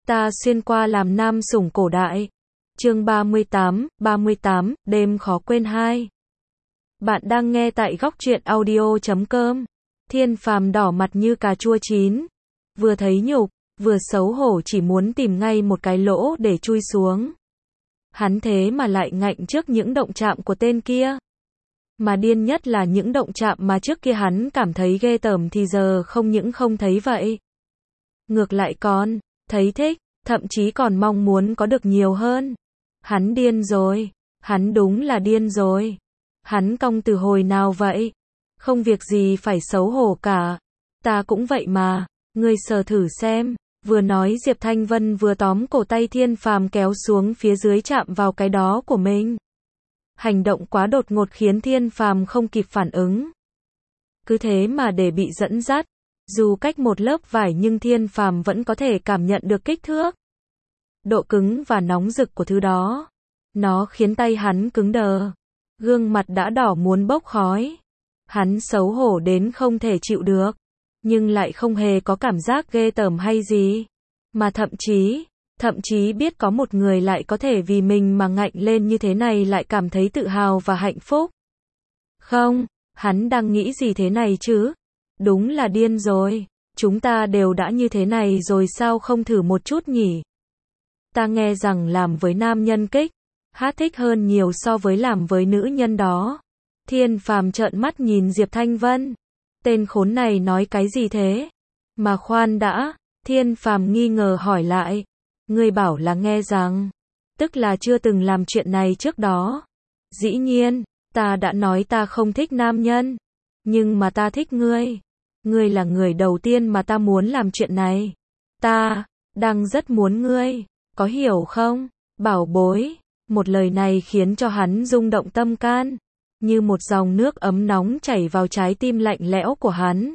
Ta xuyên qua làm nam sủng cổ đại. Chương 38, đêm khó quên 2. Bạn đang nghe tại góc truyện audio.com. Thiên Phàm đỏ mặt như cà chua chín. Vừa thấy nhục, vừa xấu hổ chỉ muốn tìm ngay một cái lỗ để chui xuống. Hắn thế mà lại ngạnh trước những động chạm của tên kia. Mà điên nhất là những động chạm mà trước kia hắn cảm thấy ghê tởm thì giờ không những không thấy vậy. Ngược lại còn thấy thích, thậm chí còn mong muốn có được nhiều hơn. Hắn điên rồi, hắn đúng là điên rồi. Hắn cong từ hồi nào vậy? Không việc gì phải xấu hổ cả. Ta cũng vậy mà, ngươi sờ thử xem. Vừa nói Diệp Thanh Vân vừa tóm cổ tay Thiên Phàm kéo xuống phía dưới chạm vào cái đó của mình. Hành động quá đột ngột khiến Thiên Phàm không kịp phản ứng. Cứ thế mà để bị dẫn dắt. Dù cách một lớp vải nhưng Thiên Phàm vẫn có thể cảm nhận được kích thước, độ cứng và nóng rực của thứ đó. Nó khiến tay hắn cứng đờ. Gương mặt đã đỏ muốn bốc khói. Hắn xấu hổ đến không thể chịu được. Nhưng lại không hề có cảm giác ghê tởm hay gì. Mà thậm chí biết có một người lại có thể vì mình mà ngạnh lên như thế này lại cảm thấy tự hào và hạnh phúc. Không, hắn đang nghĩ gì thế này chứ? Đúng là điên rồi. Chúng ta đều đã như thế này rồi sao không thử một chút nhỉ? Ta nghe rằng làm với nam nhân kích hát thích hơn nhiều so với làm với nữ nhân đó. Thiên Phàm trợn mắt nhìn Diệp Thanh Vân. Tên khốn này nói cái gì thế? Mà khoan đã, Thiên Phàm nghi ngờ hỏi lại. Ngươi bảo là nghe rằng, tức là chưa từng làm chuyện này trước đó. Dĩ nhiên, ta đã nói ta không thích nam nhân. Nhưng mà ta thích ngươi. Ngươi là người đầu tiên mà ta muốn làm chuyện này. Ta đang rất muốn ngươi, có hiểu không? Bảo bối. Một lời này khiến cho hắn rung động tâm can, như một dòng nước ấm nóng chảy vào trái tim lạnh lẽo của hắn.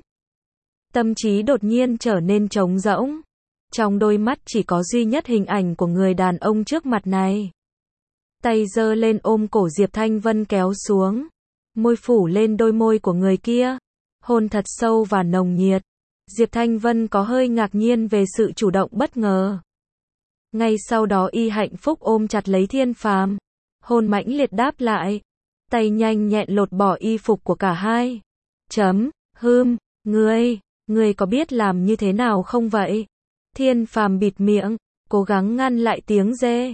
Tâm trí đột nhiên trở nên trống rỗng. Trong đôi mắt chỉ có duy nhất hình ảnh của người đàn ông trước mặt này. Tay giơ lên ôm cổ Diệp Thanh Vân kéo xuống. Môi phủ lên đôi môi của người kia. Hôn thật sâu và nồng nhiệt. Diệp Thanh Vân có hơi ngạc nhiên về sự chủ động bất ngờ. Ngay sau đó y hạnh phúc ôm chặt lấy Thiên Phàm. Hôn mãnh liệt đáp lại. Tay nhanh nhẹn lột bỏ y phục của cả hai. Ngươi có biết làm như thế nào không vậy? Thiên Phàm bịt miệng, cố gắng ngăn lại tiếng rê.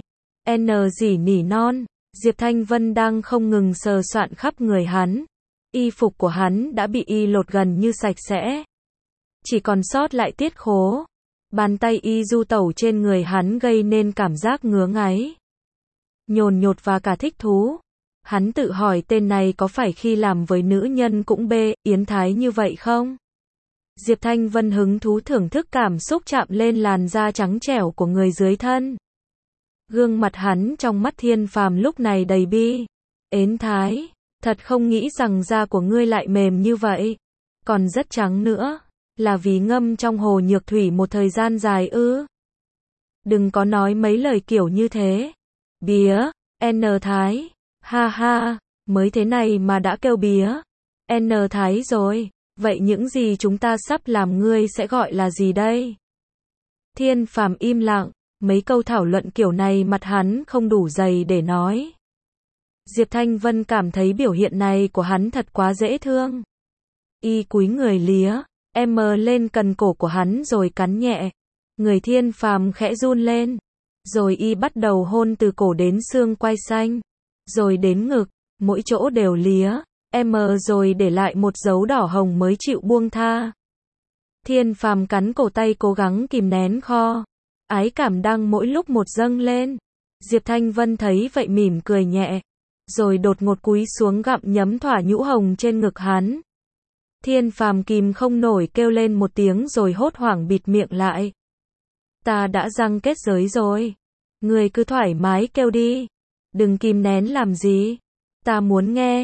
Gì nỉ non. Diệp Thanh Vân đang không ngừng sờ soạn khắp người hắn. Y phục của hắn đã bị y lột gần như sạch sẽ. Chỉ còn sót lại tiết khố. Bàn tay y du tẩu trên người hắn gây nên cảm giác ngứa ngáy, nhồn nhột và cả thích thú. Hắn tự hỏi tên này có phải khi làm với nữ nhân cũng yến thái như vậy không? Diệp Thanh Vân hứng thú thưởng thức cảm xúc chạm lên làn da trắng trẻo của người dưới thân. Gương mặt hắn trong mắt Thiên Phàm lúc này đầy bi. Ến thái, thật không nghĩ rằng da của ngươi lại mềm như vậy. Còn rất trắng nữa. Là vì ngâm trong hồ nhược thủy một thời gian dài ư? Đừng có nói mấy lời kiểu như thế. Bía, thái. Ha ha, mới thế này mà đã kêu bía. Thái rồi. Vậy những gì chúng ta sắp làm ngươi sẽ gọi là gì đây? Thiên Phàm im lặng. Mấy câu thảo luận kiểu này mặt hắn không đủ dày để nói. Diệp Thanh Vân cảm thấy biểu hiện này của hắn thật quá dễ thương. Y cúi người lía lên cần cổ của hắn rồi cắn nhẹ. Người Thiên Phàm khẽ run lên. Rồi y bắt đầu hôn từ cổ đến xương quai xanh. Rồi đến ngực. Mỗi chỗ đều lía rồi để lại một dấu đỏ hồng mới chịu buông tha. Thiên Phàm cắn cổ tay cố gắng kìm nén kho ái cảm đang mỗi lúc một dâng lên. Diệp Thanh Vân thấy vậy mỉm cười nhẹ. Rồi đột ngột cúi xuống gặm nhấm thỏa nhũ hồng trên ngực hắn. Thiên Phàm kìm không nổi kêu lên một tiếng rồi hốt hoảng bịt miệng lại. Ta đã răng kết giới rồi. Ngươi cứ thoải mái kêu đi. Đừng kìm nén làm gì. Ta muốn nghe.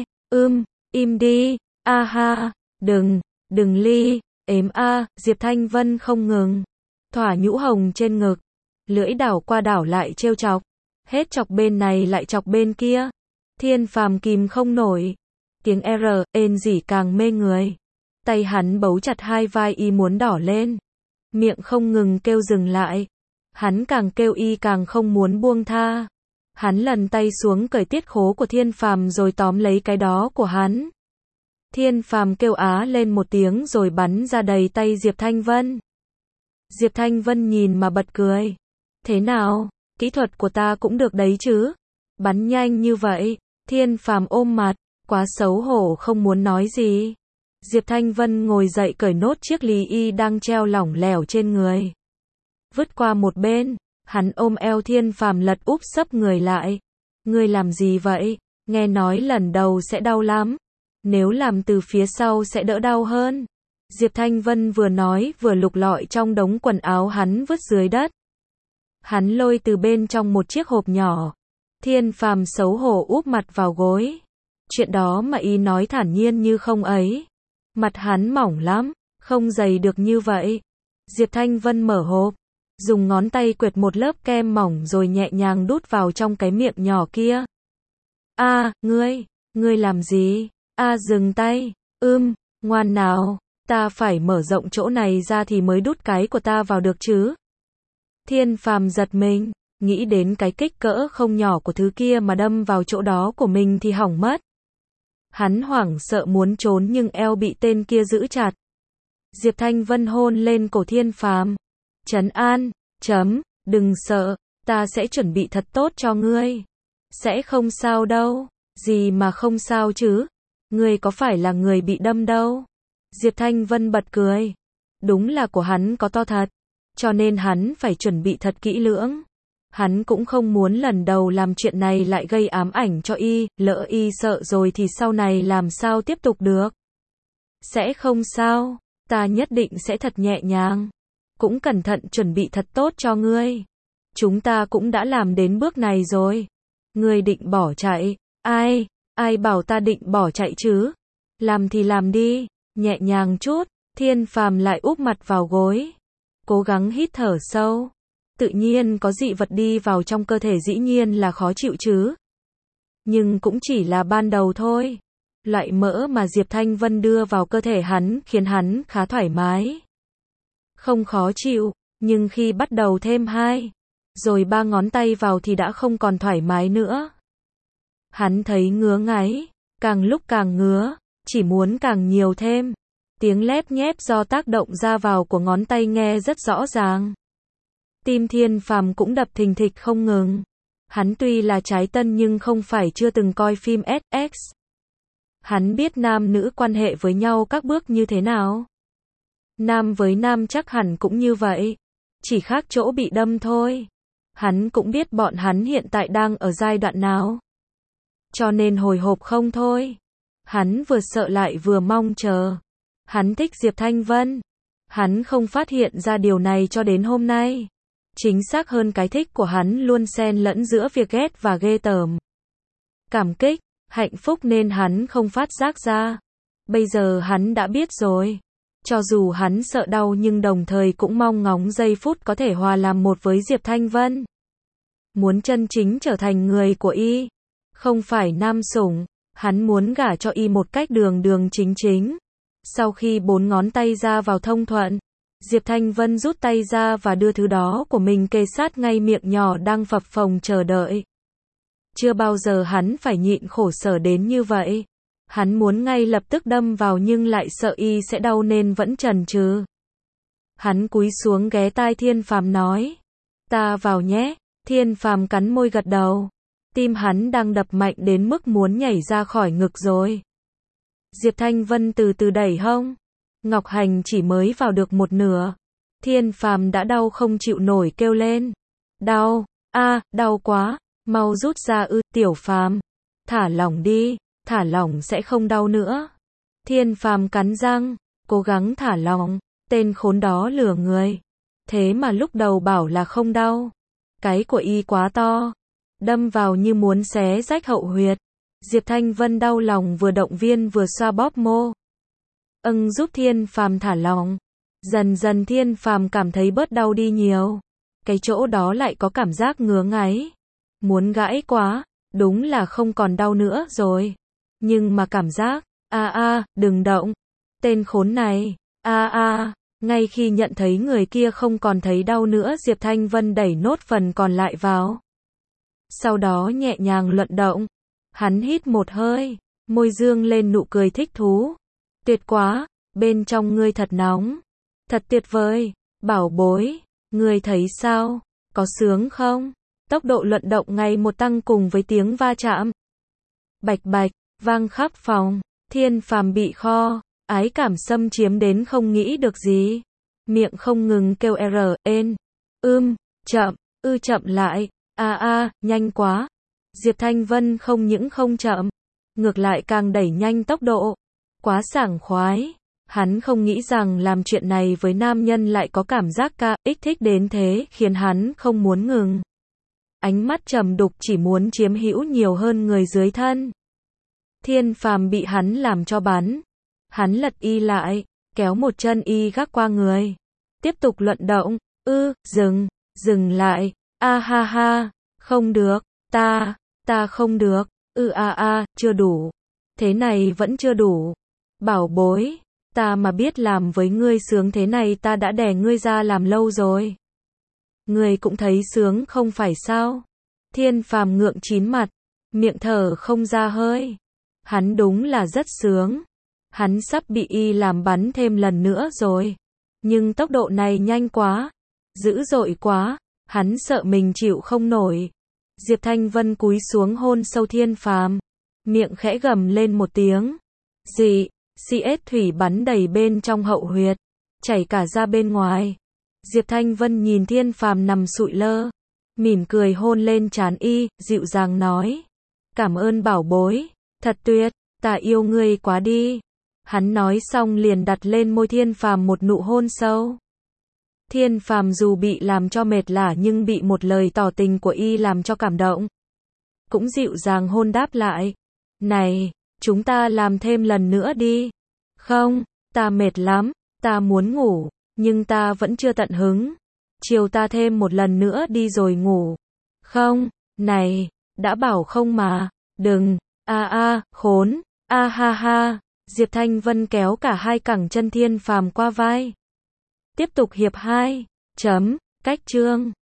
Im đi. A ha. Đừng ly. Diệp Thanh Vân không ngừng. Thỏa nhũ hồng trên ngực. Lưỡi đảo qua đảo lại trêu chọc. Hết chọc bên này lại chọc bên kia. Thiên Phàm kìm không nổi. Tiếng gì càng mê người. Tay hắn bấu chặt hai vai y muốn đỏ lên. Miệng không ngừng kêu dừng lại. Hắn càng kêu y càng không muốn buông tha. Hắn lần tay xuống cởi tiết khố của Thiên Phàm rồi tóm lấy cái đó của hắn. Thiên Phàm kêu á lên một tiếng rồi bắn ra đầy tay Diệp Thanh Vân. Diệp Thanh Vân nhìn mà bật cười. Thế nào, kỹ thuật của ta cũng được đấy chứ? Bắn nhanh như vậy. Thiên Phàm ôm mặt, quá xấu hổ không muốn nói gì. Diệp Thanh Vân ngồi dậy cởi nốt chiếc lý y đang treo lỏng lẻo trên người. Vứt qua một bên, hắn ôm eo Thiên Phàm lật úp sấp người lại. Ngươi làm gì vậy? Nghe nói lần đầu sẽ đau lắm. Nếu làm từ phía sau sẽ đỡ đau hơn. Diệp Thanh Vân vừa nói vừa lục lọi trong đống quần áo hắn vứt dưới đất. Hắn lôi từ bên trong một chiếc hộp nhỏ. Thiên Phàm xấu hổ úp mặt vào gối. Chuyện đó mà y nói thản nhiên như không ấy. Mặt hắn mỏng lắm, không dày được như vậy. Diệp Thanh Vân mở hộp, dùng ngón tay quệt một lớp kem mỏng rồi nhẹ nhàng đút vào trong cái miệng nhỏ kia. Ngươi làm gì? Dừng tay. Ngoan nào, ta phải mở rộng chỗ này ra thì mới đút cái của ta vào được chứ. Thiên Phàm giật mình, nghĩ đến cái kích cỡ không nhỏ của thứ kia mà đâm vào chỗ đó của mình thì hỏng mất. Hắn hoảng sợ muốn trốn nhưng eo bị tên kia giữ chặt. Diệp Thanh Vân hôn lên cổ Thiên Phàm. Trấn an, đừng sợ, ta sẽ chuẩn bị thật tốt cho ngươi. Sẽ không sao đâu. Gì mà không sao chứ? Ngươi có phải là người bị đâm đâu? Diệp Thanh Vân bật cười. Đúng là của hắn có to thật. Cho nên hắn phải chuẩn bị thật kỹ lưỡng. Hắn cũng không muốn lần đầu làm chuyện này lại gây ám ảnh cho y, lỡ y sợ rồi thì sau này làm sao tiếp tục được. Sẽ không sao, ta nhất định sẽ thật nhẹ nhàng. Cũng cẩn thận chuẩn bị thật tốt cho ngươi. Chúng ta cũng đã làm đến bước này rồi. Ngươi định bỏ chạy, ai bảo ta định bỏ chạy chứ? Làm thì làm đi, nhẹ nhàng chút. Thiên Phàm lại úp mặt vào gối. Cố gắng hít thở sâu. Tự nhiên có dị vật đi vào trong cơ thể dĩ nhiên là khó chịu chứ. Nhưng cũng chỉ là ban đầu thôi. Loại mỡ mà Diệp Thanh Vân đưa vào cơ thể hắn khiến hắn khá thoải mái. Không khó chịu, nhưng khi bắt đầu thêm 2, rồi 3 ngón tay vào thì đã không còn thoải mái nữa. Hắn thấy ngứa ngáy, càng lúc càng ngứa, chỉ muốn càng nhiều thêm. Tiếng lép nhép do tác động ra vào của ngón tay nghe rất rõ ràng. Tim Thiên Phàm cũng đập thình thịch không ngừng. Hắn tuy là trái tân nhưng không phải chưa từng coi phim SX. Hắn biết nam nữ quan hệ với nhau các bước như thế nào. Nam với nam chắc hẳn cũng như vậy. Chỉ khác chỗ bị đâm thôi. Hắn cũng biết bọn hắn hiện tại đang ở giai đoạn nào. Cho nên hồi hộp không thôi. Hắn vừa sợ lại vừa mong chờ. Hắn thích Diệp Thanh Vân. Hắn không phát hiện ra điều này cho đến hôm nay. Chính xác hơn cái thích của hắn luôn xen lẫn giữa việc ghét và ghê tởm. Cảm kích, hạnh phúc nên hắn không phát giác ra. Bây giờ hắn đã biết rồi. Cho dù hắn sợ đau nhưng đồng thời cũng mong ngóng giây phút có thể hòa làm một với Diệp Thanh Vân. Muốn chân chính trở thành người của y. Không phải nam sủng, hắn muốn gả cho y một cách đường đường chính chính. Sau khi 4 ngón tay ra vào thông thuận, Diệp Thanh Vân rút tay ra và đưa thứ đó của mình kề sát ngay miệng nhỏ đang phập phồng chờ đợi. Chưa bao giờ hắn phải nhịn khổ sở đến như vậy. Hắn muốn ngay lập tức đâm vào nhưng lại sợ y sẽ đau nên vẫn chần chừ. Hắn cúi xuống ghé tai Thiên Phàm nói. Ta vào nhé. Thiên Phàm cắn môi gật đầu. Tim hắn đang đập mạnh đến mức muốn nhảy ra khỏi ngực rồi. Diệp Thanh Vân từ từ đẩy hông. Ngọc Hành chỉ mới vào được một nửa. Thiên Phàm đã đau không chịu nổi kêu lên. Đau, đau quá, mau rút ra Tiểu Phàm. Thả lỏng đi, thả lỏng sẽ không đau nữa. Thiên Phàm cắn răng, cố gắng thả lỏng, tên khốn đó lừa người. Thế mà lúc đầu bảo là không đau. Cái của y quá to, đâm vào như muốn xé rách hậu huyệt. Diệp Thanh Vân đau lòng vừa động viên vừa xoa bóp mô. Giúp Thiên Phàm thả lỏng. Dần dần Thiên Phàm cảm thấy bớt đau đi nhiều. Cái chỗ đó lại có cảm giác ngứa ngáy. Muốn gãi quá, đúng là không còn đau nữa rồi. Nhưng mà cảm giác, đừng động. Tên khốn này, Ngay khi nhận thấy người kia không còn thấy đau nữa, Diệp Thanh Vân đẩy nốt phần còn lại vào. Sau đó nhẹ nhàng luận động. Hắn hít một hơi, môi dương lên nụ cười thích thú. Tuyệt quá, bên trong ngươi thật nóng. Thật tuyệt vời, bảo bối, ngươi thấy sao? Có sướng không? Tốc độ luận động ngày một tăng cùng với tiếng va chạm. Bạch bạch, vang khắp phòng. Thiên Phàm bị kho, ái cảm xâm chiếm đến không nghĩ được gì. Miệng không ngừng kêu chậm, chậm lại, nhanh quá. Diệp Thanh Vân không những không chậm, ngược lại càng đẩy nhanh tốc độ. Quá sảng khoái. Hắn không nghĩ rằng làm chuyện này với nam nhân lại có cảm giác kích thích đến thế, khiến hắn không muốn ngừng. Ánh mắt trầm đục chỉ muốn chiếm hữu nhiều hơn người dưới thân. Thiên Phàm bị hắn làm cho bắn. Hắn lật y lại, kéo một chân y gác qua người. Tiếp tục luận động, dừng lại, ha, không được, ta không được, chưa đủ. Thế này vẫn chưa đủ. Bảo bối, ta mà biết làm với ngươi sướng thế này ta đã đè ngươi ra làm lâu rồi. Ngươi cũng thấy sướng không phải sao? Thiên Phàm ngượng chín mặt, miệng thở không ra hơi. Hắn đúng là rất sướng. Hắn sắp bị y làm bắn thêm lần nữa rồi. Nhưng tốc độ này nhanh quá, dữ dội quá, hắn sợ mình chịu không nổi. Diệp Thanh Vân cúi xuống hôn sâu Thiên Phàm, miệng khẽ gầm lên một tiếng. CS thủy bắn đầy bên trong hậu huyệt, chảy cả ra bên ngoài. Diệp Thanh Vân nhìn Thiên Phàm nằm sụi lơ, mỉm cười hôn lên trán y, dịu dàng nói. Cảm ơn bảo bối, thật tuyệt, ta yêu ngươi quá đi. Hắn nói xong liền đặt lên môi Thiên Phàm một nụ hôn sâu. Thiên Phàm dù bị làm cho mệt lả nhưng bị một lời tỏ tình của y làm cho cảm động. Cũng dịu dàng hôn đáp lại. Này, chúng ta làm thêm lần nữa đi. Không, ta mệt lắm, ta muốn ngủ, nhưng ta vẫn chưa tận hứng. Chiều ta thêm một lần nữa đi rồi ngủ. Không, này, đã bảo không mà, đừng, khốn, ha. Diệp Thanh Vân kéo cả hai cẳng chân Thiên Phàm qua vai. Tiếp tục hiệp 2. Cách chương